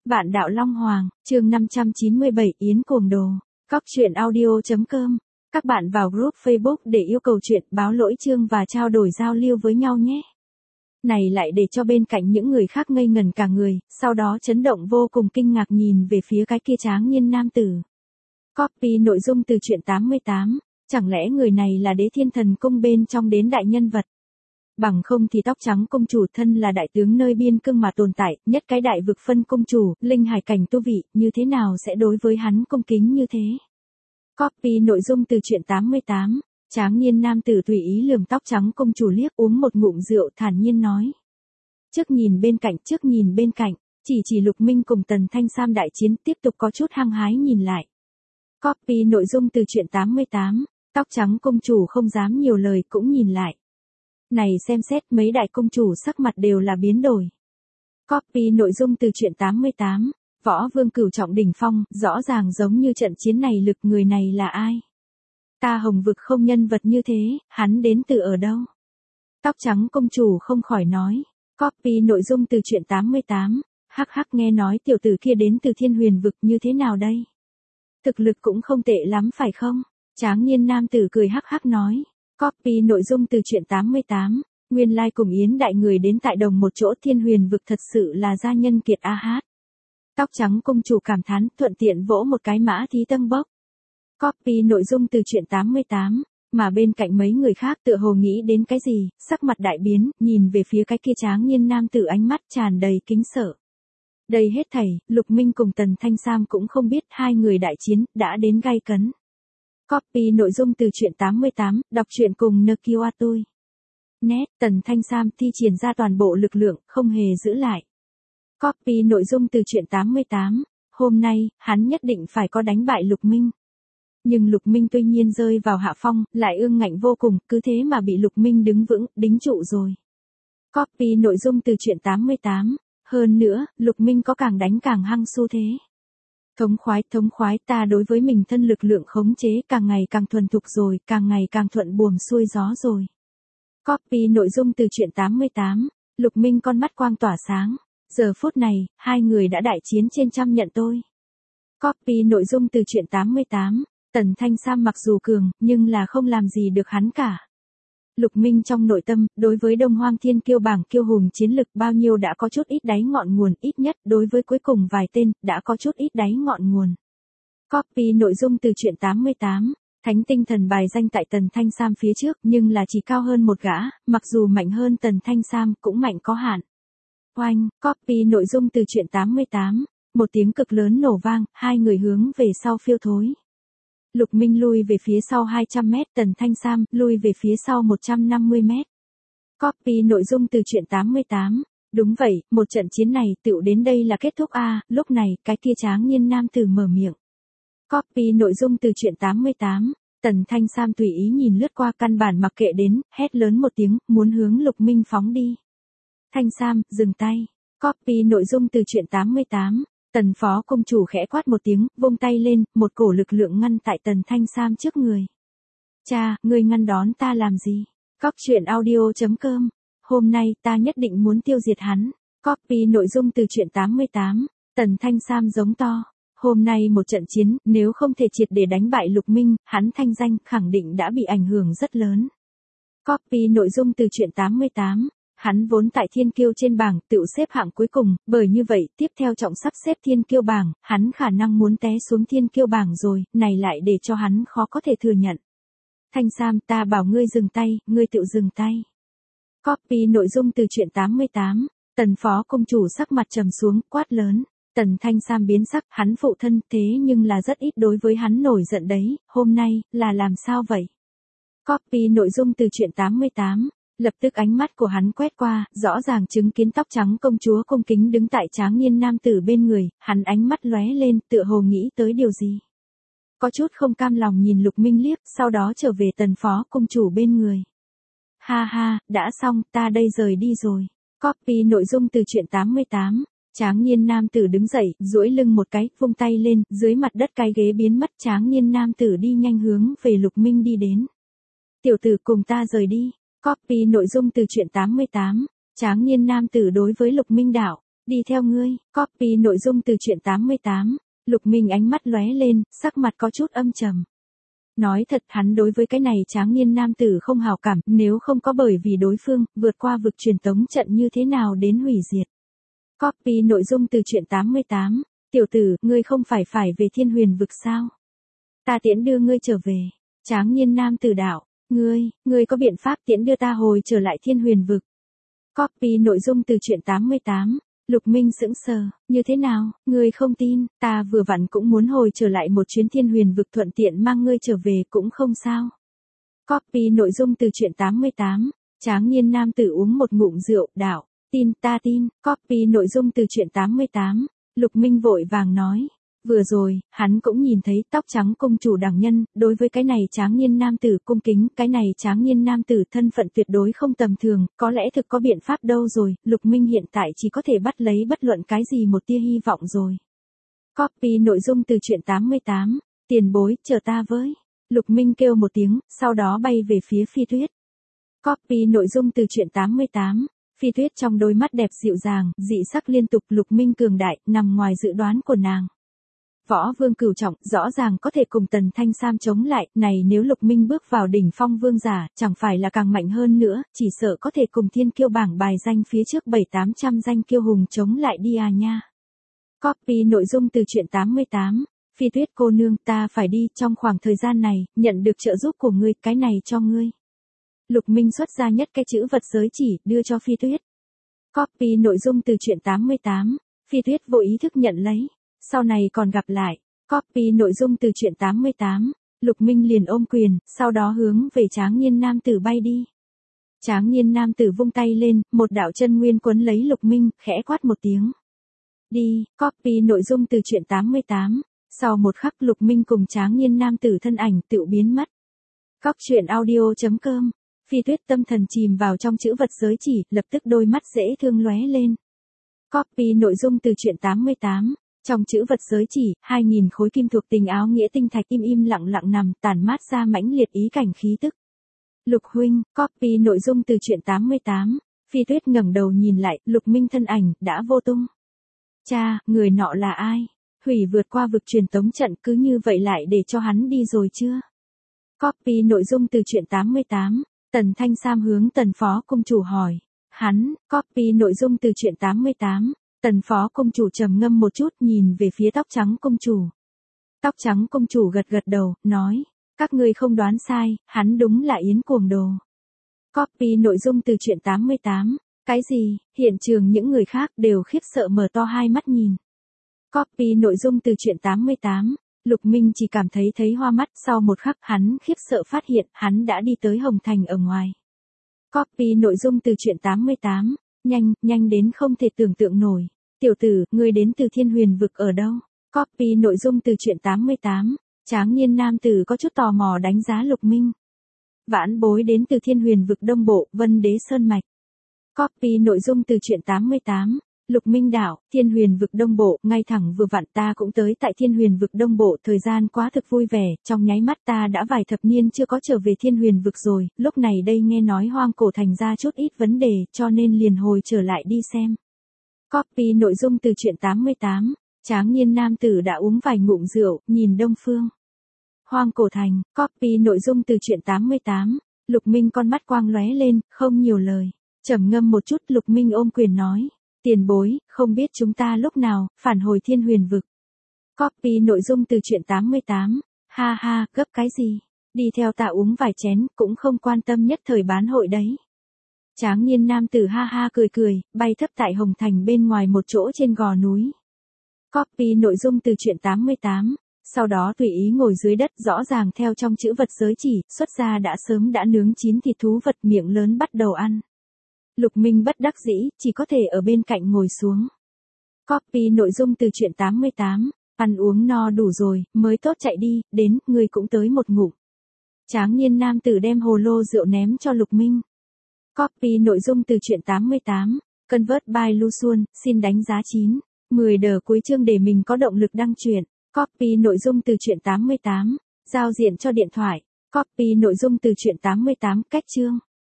Vạn Đạo Long Hoàng, chương 597 Yến Cuồng Đồ, Cóc Truyện Audio.com. Các bạn vào group Facebook để yêu cầu chuyện, báo lỗi chương và trao đổi giao lưu với nhau nhé. Này lại để cho bên cạnh những người khác ngây ngẩn cả người, sau đó chấn động vô cùng kinh ngạc nhìn về phía cái kia tráng niên nam tử. Copy nội dung từ truyện 88, chẳng lẽ người này là Đế Thiên Thần Cung bên trong đến đại nhân vật? Bằng không thì tóc trắng công chủ thân là đại tướng nơi biên cương mà tồn tại, nhất cái đại vực phân công chủ, linh hải cảnh tu vị, như thế nào sẽ đối với hắn cung kính như thế? Copy nội dung từ truyện 88, tráng niên nam tử tùy ý lườm tóc trắng công chủ liếc, uống một ngụm rượu thản nhiên nói. Trước nhìn bên cạnh, chỉ Lục Minh cùng Tần Thanh Sam đại chiến tiếp tục có chút hăng hái nhìn lại. Copy nội dung từ truyện 88, tóc trắng công chủ không dám nhiều lời cũng nhìn lại. Này xem xét mấy đại công chủ sắc mặt đều là biến đổi. Copy nội dung từ truyện 88, Võ Vương Cửu trọng đỉnh phong, rõ ràng giống như trận chiến này lực người này là ai? Ta Hồng Vực không nhân vật như thế, hắn đến từ ở đâu? Tóc trắng công chủ không khỏi nói. Copy nội dung từ truyện 88, hắc hắc nghe nói tiểu tử kia đến từ Thiên Huyền Vực như thế nào đây? Thực lực cũng không tệ lắm phải không? Tráng niên nam tử cười hắc hắc nói. Copy nội dung từ truyện 88, nguyên lai cùng Yến đại người đến tại đồng một chỗ Thiên Huyền Vực thật sự là gia nhân kiệt a hát. Tóc trắng công chủ cảm thán, thuận tiện vỗ một cái mã thí tâm bốc. Copy nội dung từ truyện 88, mà bên cạnh mấy người khác tựa hồ nghĩ đến cái gì, sắc mặt đại biến, nhìn về phía cái kia tráng niên nam tử ánh mắt tràn đầy kính sợ. Đây hết thảy, Lục Minh cùng Tần Thanh Sam cũng không biết hai người đại chiến đã đến gay cấn. Copy nội dung từ truyện 88, đọc truyện cùng Nkia tôi. Nét, Tần Thanh Sam thi triển ra toàn bộ lực lượng, không hề giữ lại. Copy nội dung từ truyện 88, hôm nay, hắn nhất định phải có đánh bại Lục Minh. Nhưng Lục Minh tuy nhiên rơi vào hạ phong, lại ương ngạnh vô cùng, cứ thế mà bị Lục Minh đứng vững, đính trụ rồi. Copy nội dung từ truyện 88, hơn nữa, Lục Minh có càng đánh càng hăng xu thế. Thống khoái ta đối với mình thân lực lượng khống chế càng ngày càng thuần thục rồi, càng ngày càng thuận buồm xuôi gió rồi. Copy nội dung từ truyện 88, Lục Minh con mắt quang tỏa sáng. Giờ phút này, hai người đã đại chiến trên trăm nhận tôi. Copy nội dung từ truyện 88, Tần Thanh Sam mặc dù cường, nhưng là không làm gì được hắn cả. Lục Minh trong nội tâm, đối với Đông Hoang Thiên Kiêu bảng kiêu hùng chiến lực bao nhiêu đã có chút ít đáy ngọn nguồn, ít nhất đối với cuối cùng vài tên, đã có chút ít đáy ngọn nguồn. Copy nội dung từ truyện 88, Thánh Tinh Thần bài danh tại Tần Thanh Sam phía trước, nhưng là chỉ cao hơn một gã, mặc dù mạnh hơn Tần Thanh Sam, cũng mạnh có hạn. Oanh, copy nội dung từ truyện 88, một tiếng cực lớn nổ vang, hai người hướng về sau phiêu thối. Lục Minh lui về phía sau 200 mét, Tần Thanh Sam lui về phía sau 150 mét. Copy nội dung từ truyện 88, đúng vậy, một trận chiến này tựu đến đây là kết thúc a. Lúc này, cái kia tráng niên nam tử mở miệng. Copy nội dung từ truyện 88, Tần Thanh Sam tùy ý nhìn lướt qua căn bản mặc kệ đến, hét lớn một tiếng, muốn hướng Lục Minh phóng đi. Thanh Sam, dừng tay. Copy nội dung từ truyện 88, Tần phó công chủ khẽ quát một tiếng, vung tay lên, một cổ lực lượng ngăn tại Tần Thanh Sam trước người. Cha, ngươi ngăn đón ta làm gì? Cóc truyện audio.com. Hôm nay ta nhất định muốn tiêu diệt hắn. Copy nội dung từ truyện 88, Tần Thanh Sam giống to. Hôm nay một trận chiến, nếu không thể triệt để đánh bại Lục Minh, hắn thanh danh khẳng định đã bị ảnh hưởng rất lớn. Copy nội dung từ truyện 88. Hắn vốn tại Thiên Kiêu trên bảng, tự xếp hạng cuối cùng, bởi như vậy, tiếp theo trọng sắp xếp Thiên Kiêu bảng, hắn khả năng muốn té xuống Thiên Kiêu bảng rồi, này lại để cho hắn khó có thể thừa nhận. Thanh Sam, ta bảo ngươi dừng tay, ngươi tự dừng tay. Copy nội dung từ truyện 88, Tần phó công chủ sắc mặt trầm xuống, quát lớn. Tần Thanh Sam biến sắc, hắn phụ thân, thế nhưng là rất ít đối với hắn nổi giận đấy, hôm nay, là làm sao vậy? Copy nội dung từ truyện 88. Lập tức ánh mắt của hắn quét qua, rõ ràng chứng kiến tóc trắng công chúa cung kính đứng tại tráng niên nam tử bên người, hắn ánh mắt lóe lên, tựa hồ nghĩ tới điều gì. Có chút không cam lòng nhìn Lục Minh liếc, sau đó trở về Tần phó công chủ bên người. Ha ha, đã xong, ta đây rời đi rồi. Copy nội dung từ truyện 88, tráng niên nam tử đứng dậy, duỗi lưng một cái, vung tay lên, dưới mặt đất cái ghế biến mất, tráng niên nam tử đi nhanh hướng về Lục Minh đi đến. Tiểu tử cùng ta rời đi. Copy nội dung từ truyện 88, tráng niên nam tử đối với Lục Minh đạo. Đi theo ngươi, copy nội dung từ truyện 88. Lục Minh ánh mắt lóe lên, sắc mặt có chút âm trầm. Nói thật hắn đối với cái này tráng niên nam tử không hảo cảm, nếu không có bởi vì đối phương, vượt qua vực truyền tống trận như thế nào đến hủy diệt. Copy nội dung từ truyện 88. Tiểu tử, ngươi không phải về thiên huyền vực sao? Ta tiễn đưa ngươi trở về. Tráng niên nam tử đạo, ngươi có biện pháp tiễn đưa ta hồi trở lại thiên huyền vực. Copy nội dung từ truyện 88. Lục Minh sững sờ, như thế nào, ngươi không tin, ta vừa vặn cũng muốn hồi trở lại một chuyến thiên huyền vực thuận tiện mang ngươi trở về cũng không sao. Copy nội dung từ truyện 88. Tráng niên nam tử uống một ngụm rượu, đạo, tin, ta tin, copy nội dung từ truyện 88. Lục Minh vội vàng nói. Vừa rồi, hắn cũng nhìn thấy tóc trắng cung chủ đẳng nhân, đối với cái này tráng niên nam tử cung kính, cái này tráng niên nam tử thân phận tuyệt đối không tầm thường, có lẽ thực có biện pháp đâu rồi, Lục Minh hiện tại chỉ có thể bắt lấy bất luận cái gì một tia hy vọng rồi. Copy nội dung từ truyện 88, tiền bối, chờ ta với. Lục Minh kêu một tiếng, sau đó bay về phía Phi Tuyết. Copy nội dung từ truyện 88. Phi Tuyết trong đôi mắt đẹp dịu dàng, dị sắc liên tục, Lục Minh cường đại, nằm ngoài dự đoán của nàng. Võ vương cửu trọng, rõ ràng có thể cùng Tần Thanh Sam chống lại, này nếu Lục Minh bước vào đỉnh phong vương giả, chẳng phải là càng mạnh hơn nữa, chỉ sợ có thể cùng thiên kiêu bảng bài danh phía trước 7-800 danh kiêu hùng chống lại đi à nha. Copy nội dung từ truyện 88. Phi Tuyết cô nương, ta phải đi, trong khoảng thời gian này, nhận được trợ giúp của ngươi, cái này cho ngươi. Lục Minh xuất ra nhất cái chữ vật giới chỉ, đưa cho Phi Tuyết. Copy nội dung từ truyện 88. Phi Tuyết vô ý thức nhận lấy. Sau này còn gặp lại. Copy nội dung từ truyện 88. Lục Minh liền ôm quyền, sau đó hướng về tráng niên nam tử bay đi. Tráng niên nam tử vung tay lên, một đạo chân nguyên quấn lấy Lục Minh, khẽ quát một tiếng. Đi, copy nội dung từ truyện 88. Sau một khắc Lục Minh cùng tráng niên nam tử thân ảnh tự biến mất. Góc truyện audio.com. Phi Tuyết tâm thần chìm vào trong chữ vật giới chỉ, lập tức đôi mắt dễ thương lóe lên. Copy nội dung từ truyện 88. Trong chữ vật giới chỉ, 2000 khối kim thuộc tình áo nghĩa tinh thạch im lặng nằm, tản mát ra mãnh liệt ý cảnh khí tức. Lục huynh, copy nội dung từ truyện 88. Phi Tuyết ngẩng đầu nhìn lại, Lục Minh thân ảnh đã vô tung. Cha, người nọ là ai? Hủy vượt qua vực truyền tống trận, cứ như vậy lại để cho hắn đi rồi chưa? Copy nội dung từ truyện 88. Tần Thanh Sam hướng Tần phó cung chủ hỏi. Hắn, copy nội dung từ truyện 88. Tần phó cung chủ trầm ngâm một chút, nhìn về phía tóc trắng cung chủ. Tóc trắng cung chủ gật đầu, nói. Các ngươi không đoán sai, hắn đúng là Yến Cuồng Đồ. Copy nội dung từ truyện 88. Cái gì? Hiện trường những người khác đều khiếp sợ mở to hai mắt nhìn. Copy nội dung từ truyện 88. Lục Minh chỉ cảm thấy hoa mắt, sau một khắc hắn khiếp sợ phát hiện hắn đã đi tới Hồng Thành ở ngoài. Copy nội dung từ truyện 88. Nhanh đến không thể tưởng tượng nổi. Tiểu tử, ngươi đến từ thiên huyền vực ở đâu? Copy nội dung từ truyện 88. Tráng niên nam tử có chút tò mò đánh giá Lục Minh. Vãn bối đến từ thiên huyền vực Đông Bộ, Vân Đế Sơn Mạch. Copy nội dung từ truyện 88. Lục Minh đạo, thiên huyền vực Đông Bộ, ngay thẳng vừa vặn ta cũng tới tại thiên huyền vực Đông Bộ, thời gian quá thực vui vẻ, trong nháy mắt ta đã vài thập niên chưa có trở về thiên huyền vực rồi, lúc này đây nghe nói hoang cổ thành ra chút ít vấn đề, cho nên liền hồi trở lại đi xem. Copy nội dung từ truyện 88. Tráng niên nam tử đã uống vài ngụm rượu, nhìn đông phương. Hoang cổ thành, copy nội dung từ truyện 88. Lục Minh con mắt quang lóe lên, không nhiều lời. Trầm ngâm một chút, Lục Minh ôm quyền nói. Tiền bối, không biết chúng ta lúc nào, phản hồi thiên huyền vực. Copy nội dung từ truyện 88. Ha, gấp cái gì? Đi theo ta uống vài chén, cũng không quan tâm nhất thời bán hội đấy. Tráng niên nam tử ha cười, bay thấp tại Hồng Thành bên ngoài một chỗ trên gò núi. Copy nội dung từ truyện 88. Sau đó tùy ý ngồi dưới đất, rõ ràng theo trong chữ vật giới chỉ, xuất ra đã sớm đã nướng chín thịt thú vật, miệng lớn bắt đầu ăn. Lục Minh bất đắc dĩ, chỉ có thể ở bên cạnh ngồi xuống. Copy nội dung từ truyện 88. Ăn uống no đủ rồi, mới tốt chạy đi, đến, ngươi cũng tới một ngụm. Tráng niên nam tử đem hồ lô rượu ném cho Lục Minh. Copy nội dung từ truyện 88. Convert by Luxuan, xin đánh giá 9. 10 đờ cuối chương để mình có động lực đăng truyện. Copy nội dung từ truyện 88. Giao diện cho điện thoại. Copy nội dung từ truyện 88, cách chương.